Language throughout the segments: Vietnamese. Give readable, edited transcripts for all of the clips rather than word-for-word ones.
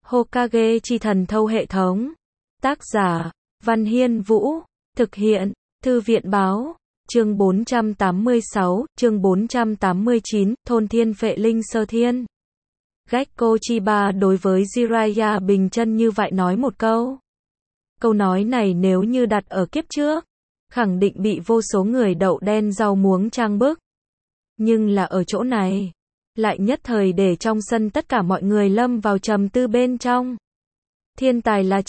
Hokage chi thần thâu hệ thống. Tác giả, Văn Hiên Vũ. Thực hiện, Thư viện Báo. Chương 486, chương 489, Thôn Thiên Phệ Linh Sơ Thiên. Gekko Chiba đối với Jiraiya bình chân như vậy nói một câu. Câu nói này nếu như đặt ở kiếp trước, khẳng định bị vô số người đậu đen rau muống trang bức. Nhưng là ở chỗ này, lại nhất thời để trong sân tất cả mọi người lâm vào trầm tư bên trong. Thiên tài là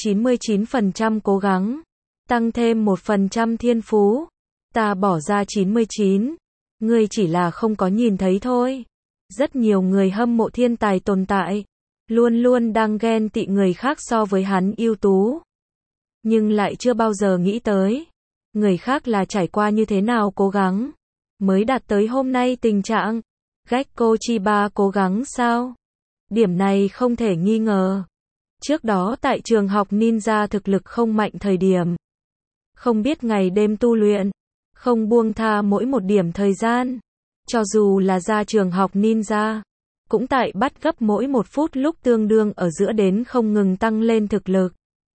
99% cố gắng, tăng thêm 1% thiên phú. Ta bỏ ra 99, ngươi chỉ là không có nhìn thấy thôi. Rất nhiều người hâm mộ thiên tài tồn tại, luôn luôn đang ghen tị người khác so với hắn ưu tú. Nhưng lại chưa bao giờ nghĩ tới, người khác là trải qua như thế nào cố gắng, mới đạt tới hôm nay tình trạng. Gekko Chiba cố gắng sao? Điểm này không thể nghi ngờ. Trước đó tại trường học ninja thực lực không mạnh thời điểm, không biết ngày đêm tu luyện, không buông tha mỗi một điểm thời gian. Cho dù là ra trường học ninja, cũng tại bắt gấp mỗi một phút lúc tương đương ở giữa đến không ngừng tăng lên thực lực.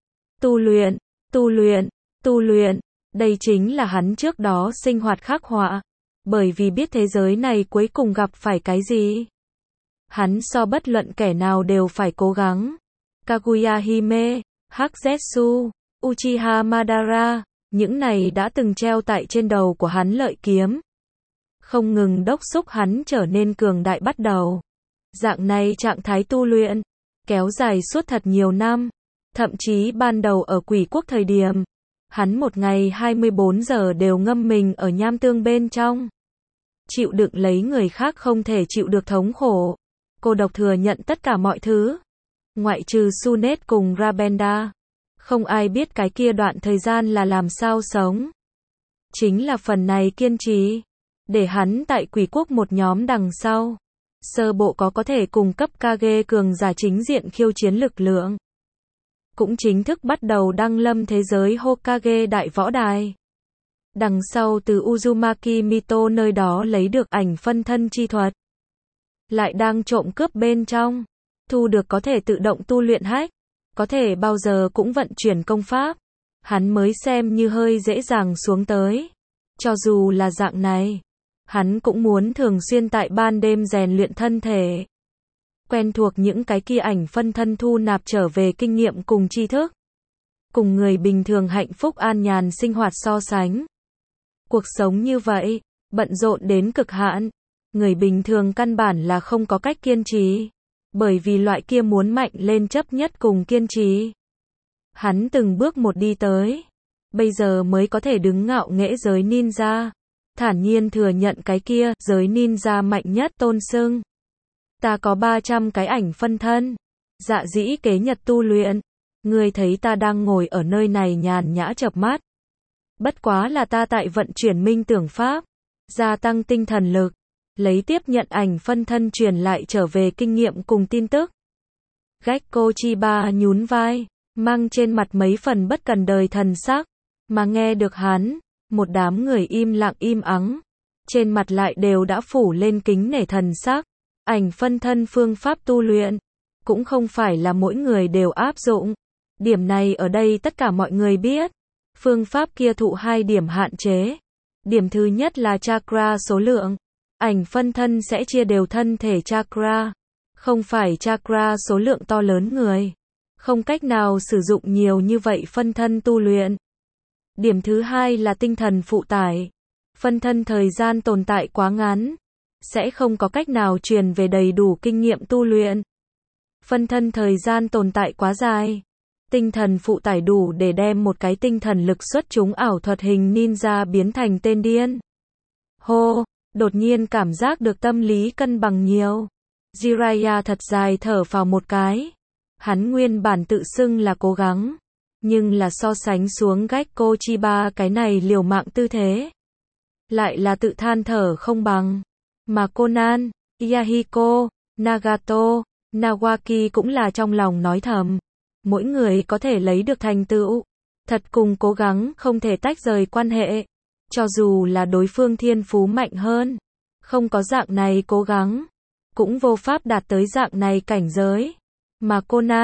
Tu luyện, tu luyện, tu luyện, đây chính là hắn trước đó sinh hoạt khắc họa. Bởi vì biết thế giới này cuối cùng gặp phải cái gì. Hắn so bất luận kẻ nào đều phải cố gắng. Kaguya Hime, Hắc Zetsu, Uchiha Madara, những này đã từng treo tại trên đầu của hắn lợi kiếm. Không ngừng đốc thúc hắn trở nên cường đại bắt đầu. Dạng này trạng thái tu luyện, kéo dài suốt thật nhiều năm. Thậm chí ban đầu ở Quỷ Quốc thời điểm, hắn một ngày 24 giờ đều ngâm mình ở nham tương bên trong. Chịu đựng lấy người khác không thể chịu được thống khổ. Cô độc thừa nhận tất cả mọi thứ. Ngoại trừ Sunet cùng Rabenda. Không ai biết cái kia đoạn thời gian là làm sao sống. Chính là phần này kiên trì. Để hắn tại Quỷ Quốc một nhóm đằng sau. Sơ bộ có thể cung cấp Kage cường giả chính diện khiêu chiến lực lượng. Cũng chính thức bắt đầu đăng lâm thế giới Hokage đại võ đài. Đằng sau từ Uzumaki Mito nơi đó lấy được ảnh phân thân chi thuật. Lại đang trộm cướp bên trong. Thu được có thể tự động tu luyện hack. Có thể bao giờ cũng vận chuyển công pháp. Hắn mới xem như hơi dễ dàng xuống tới. Cho dù là dạng này, hắn cũng muốn thường xuyên tại ban đêm rèn luyện thân thể. Quen thuộc những cái kia ảnh phân thân thu nạp trở về kinh nghiệm cùng tri thức. Cùng người bình thường hạnh phúc an nhàn sinh hoạt so sánh. Cuộc sống như vậy, bận rộn đến cực hạn, người bình thường căn bản là không có cách kiên trì, bởi vì loại kia muốn mạnh lên chấp nhất cùng kiên trì. Hắn từng bước một đi tới, bây giờ mới có thể đứng ngạo nghễ giới ninja, thản nhiên thừa nhận cái kia, giới ninja mạnh nhất tôn xưng. Ta có 300 cái ảnh phân thân, dạ dĩ kế nhật tu luyện, ngươi thấy ta đang ngồi ở nơi này nhàn nhã chợp mắt. Bất quá là ta tại vận chuyển minh tưởng pháp, gia tăng tinh thần lực, lấy tiếp nhận ảnh phân thân truyền lại trở về kinh nghiệm cùng tin tức. Gekko Chiba nhún vai, mang trên mặt mấy phần bất cần đời thần sắc, mà nghe được hắn, một đám người im lặng im ắng, trên mặt lại đều đã phủ lên kính nể thần sắc. Ảnh phân thân phương pháp tu luyện, cũng không phải là mỗi người đều áp dụng. Điểm này ở đây tất cả mọi người biết. Phương pháp kia thụ 2 điểm hạn chế. Điểm thứ nhất là chakra số lượng. Ảnh phân thân sẽ chia đều thân thể chakra. Không phải chakra số lượng to lớn người. Không cách nào sử dụng nhiều như vậy phân thân tu luyện. Điểm thứ hai là tinh thần phụ tải. Phân thân thời gian tồn tại quá ngắn, sẽ không có cách nào truyền về đầy đủ kinh nghiệm tu luyện. Phân thân thời gian tồn tại quá dài, tinh thần phụ tải đủ để đem một cái tinh thần lực xuất chúng ảo thuật hình ninja biến thành tên điên. Hô, đột nhiên cảm giác được tâm lý cân bằng nhiều. Jiraiya thật dài thở phào một cái. Hắn nguyên bản tự xưng là cố gắng, nhưng là so sánh xuống Gekko Chiba cái này liều mạng tư thế, lại là tự than thở không bằng. Mà Conan, Yahiko, Nagato, Nawaki cũng là trong lòng nói thầm. Mỗi người có thể lấy được thành tựu, thật cùng cố gắng không thể tách rời quan hệ. Cho dù là đối phương thiên phú mạnh hơn, không có dạng này cố gắng, cũng vô pháp đạt tới dạng này cảnh giới. Mà Conan,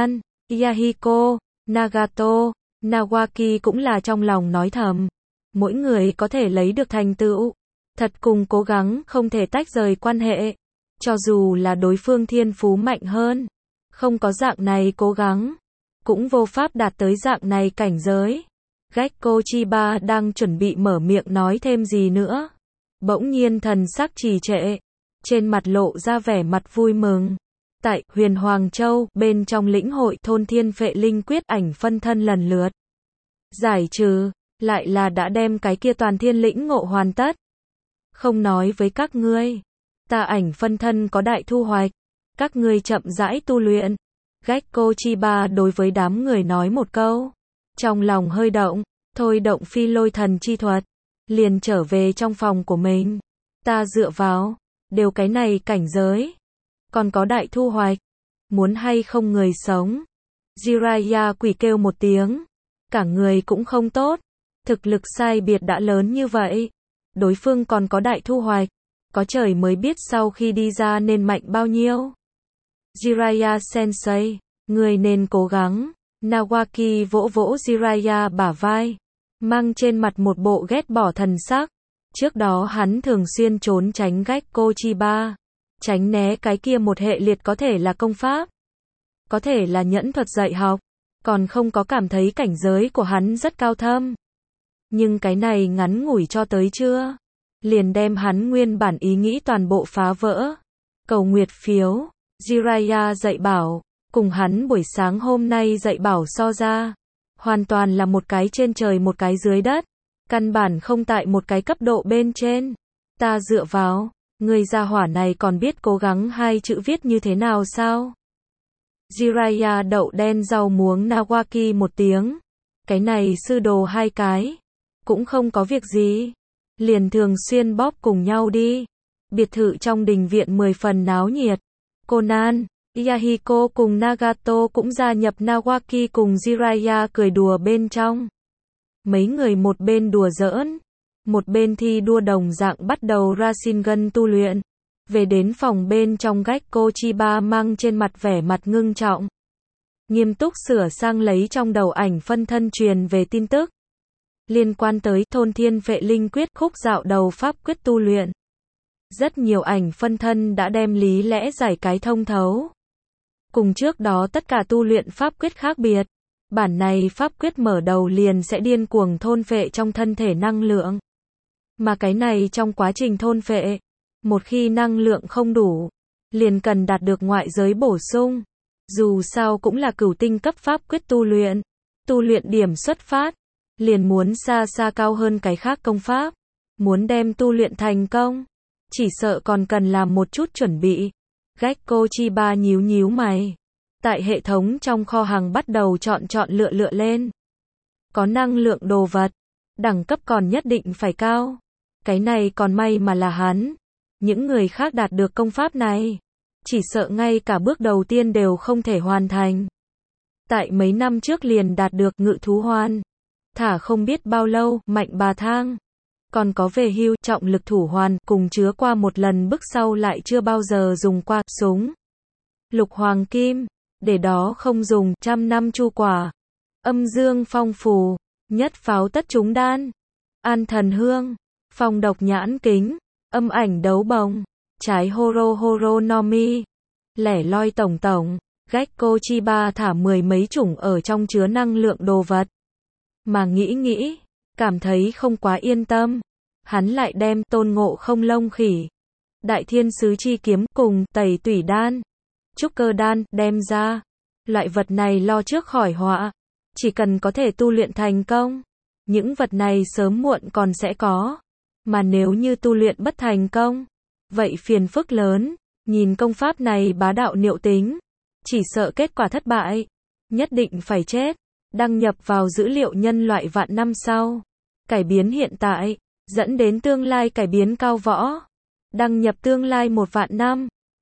Yahiko, Nagato, Nawaki cũng là trong lòng nói thầm. Mỗi người có thể lấy được thành tựu, thật cùng cố gắng không thể tách rời quan hệ. Cho dù là đối phương thiên phú mạnh hơn, không có dạng này cố gắng, cũng vô pháp đạt tới dạng này cảnh giới. Gekko Chiba đang chuẩn bị mở miệng nói thêm gì nữa. Bỗng nhiên thần sắc trì trệ, trên mặt lộ ra vẻ mặt vui mừng. Tại Huyền Hoàng Châu, bên trong lĩnh hội thôn thiên phệ linh quyết ảnh phân thân lần lượt giải trừ, lại là đã đem cái kia toàn thiên lĩnh ngộ hoàn tất. Không nói với các ngươi, ta ảnh phân thân có đại thu hoạch, các ngươi chậm rãi tu luyện. Gekko Chiba đối với đám người nói một câu, trong lòng hơi động, thôi động phi lôi thần chi thuật, liền trở về trong phòng của mình. Ta dựa vào, đều cái này cảnh giới, còn có đại thu hoạch, muốn hay không người sống. Jiraiya quỷ kêu một tiếng, cả người cũng không tốt, thực lực sai biệt đã lớn như vậy, đối phương còn có đại thu hoạch, có trời mới biết sau khi đi ra nên mạnh bao nhiêu. Jiraiya sensei, người nên cố gắng. Nawaki vỗ vỗ Jiraiya bả vai, mang trên mặt một bộ ghét bỏ thần sắc. Trước đó hắn thường xuyên trốn tránh Gekko Chiba, tránh né cái kia một hệ liệt có thể là công pháp, có thể là nhẫn thuật dạy học, còn không có cảm thấy cảnh giới của hắn rất cao thâm. Nhưng cái này ngắn ngủi cho tới chưa, liền đem hắn nguyên bản ý nghĩ toàn bộ phá vỡ. Cầu nguyệt phiếu, Jiraiya dạy bảo, cùng hắn buổi sáng hôm nay dạy bảo so ra, hoàn toàn là một cái trên trời một cái dưới đất, căn bản không tại một cái cấp độ bên trên. Ta dựa vào, người gia hỏa này còn biết cố gắng hai chữ viết như thế nào sao? Jiraiya đậu đen rau muống Nawaki một tiếng, cái này sư đồ hai cái, cũng không có việc gì, liền thường xuyên bóp cùng nhau đi. Biệt thự trong đình viện 10 phần náo nhiệt. Conan, Yahiko cùng Nagato cũng gia nhập Nawaki cùng Jiraiya cười đùa bên trong. Mấy người một bên đùa giỡn, một bên thi đua đồng dạng bắt đầu Rasengan tu luyện. Về đến phòng bên trong, Gekko Chiba mang trên mặt vẻ mặt ngưng trọng, nghiêm túc sửa sang lấy trong đầu ảnh phân thân truyền về tin tức liên quan tới thôn thiên phệ linh quyết khúc dạo đầu pháp quyết tu luyện. Rất nhiều ảnh phân thân đã đem lý lẽ giải cái thông thấu. Cùng trước đó tất cả tu luyện pháp quyết khác biệt, bản này pháp quyết mở đầu liền sẽ điên cuồng thôn phệ trong thân thể năng lượng. Mà cái này trong quá trình thôn phệ, một khi năng lượng không đủ, liền cần đạt được ngoại giới bổ sung. Dù sao cũng là cửu tinh cấp pháp quyết tu luyện điểm xuất phát, liền muốn xa xa cao hơn cái khác công pháp. Muốn đem tu luyện thành công, chỉ sợ còn cần làm một chút chuẩn bị. Gekko Chiba nhíu nhíu mày, tại hệ thống trong kho hàng bắt đầu chọn lựa lên. Có năng lượng đồ vật, đẳng cấp còn nhất định phải cao. Cái này còn may mà là hắn. Những người khác đạt được công pháp này, chỉ sợ ngay cả bước đầu tiên đều không thể hoàn thành. Tại mấy năm trước liền đạt được ngự thú hoàn, thả không biết bao lâu, mạnh bà thang. Còn có về hưu, trọng lực thủ hoàn, cùng chứa qua một lần bức sau lại chưa bao giờ dùng qua, súng. Lục hoàng kim, để đó không dùng, 100 năm chu quả. Âm dương phong phù, nhất pháo tất trúng đan. An thần hương, phong độc nhãn kính, âm ảnh đấu bồng, trái horo nomi, lẻ loi tổng. Gekko Chiba thả 10 mấy chủng ở trong chứa năng lượng đồ vật. Mà nghĩ, cảm thấy không quá yên tâm. Hắn lại đem Tôn Ngộ Không lông khỉ, Đại Thiên Sứ chi kiếm cùng Tẩy Tủy đan, Trúc Cơ đan đem ra. Loại vật này lo trước khỏi họa, chỉ cần có thể tu luyện thành công, những vật này sớm muộn còn sẽ có. Mà nếu như tu luyện bất thành công, vậy phiền phức lớn. Nhìn công pháp này bá đạo niệu tính, chỉ sợ kết quả thất bại, nhất định phải chết. Đăng nhập vào dữ liệu nhân loại vạn năm sau, cải biến hiện tại, dẫn đến tương lai cải biến cao võ. Đăng nhập tương lai 1 vạn năm.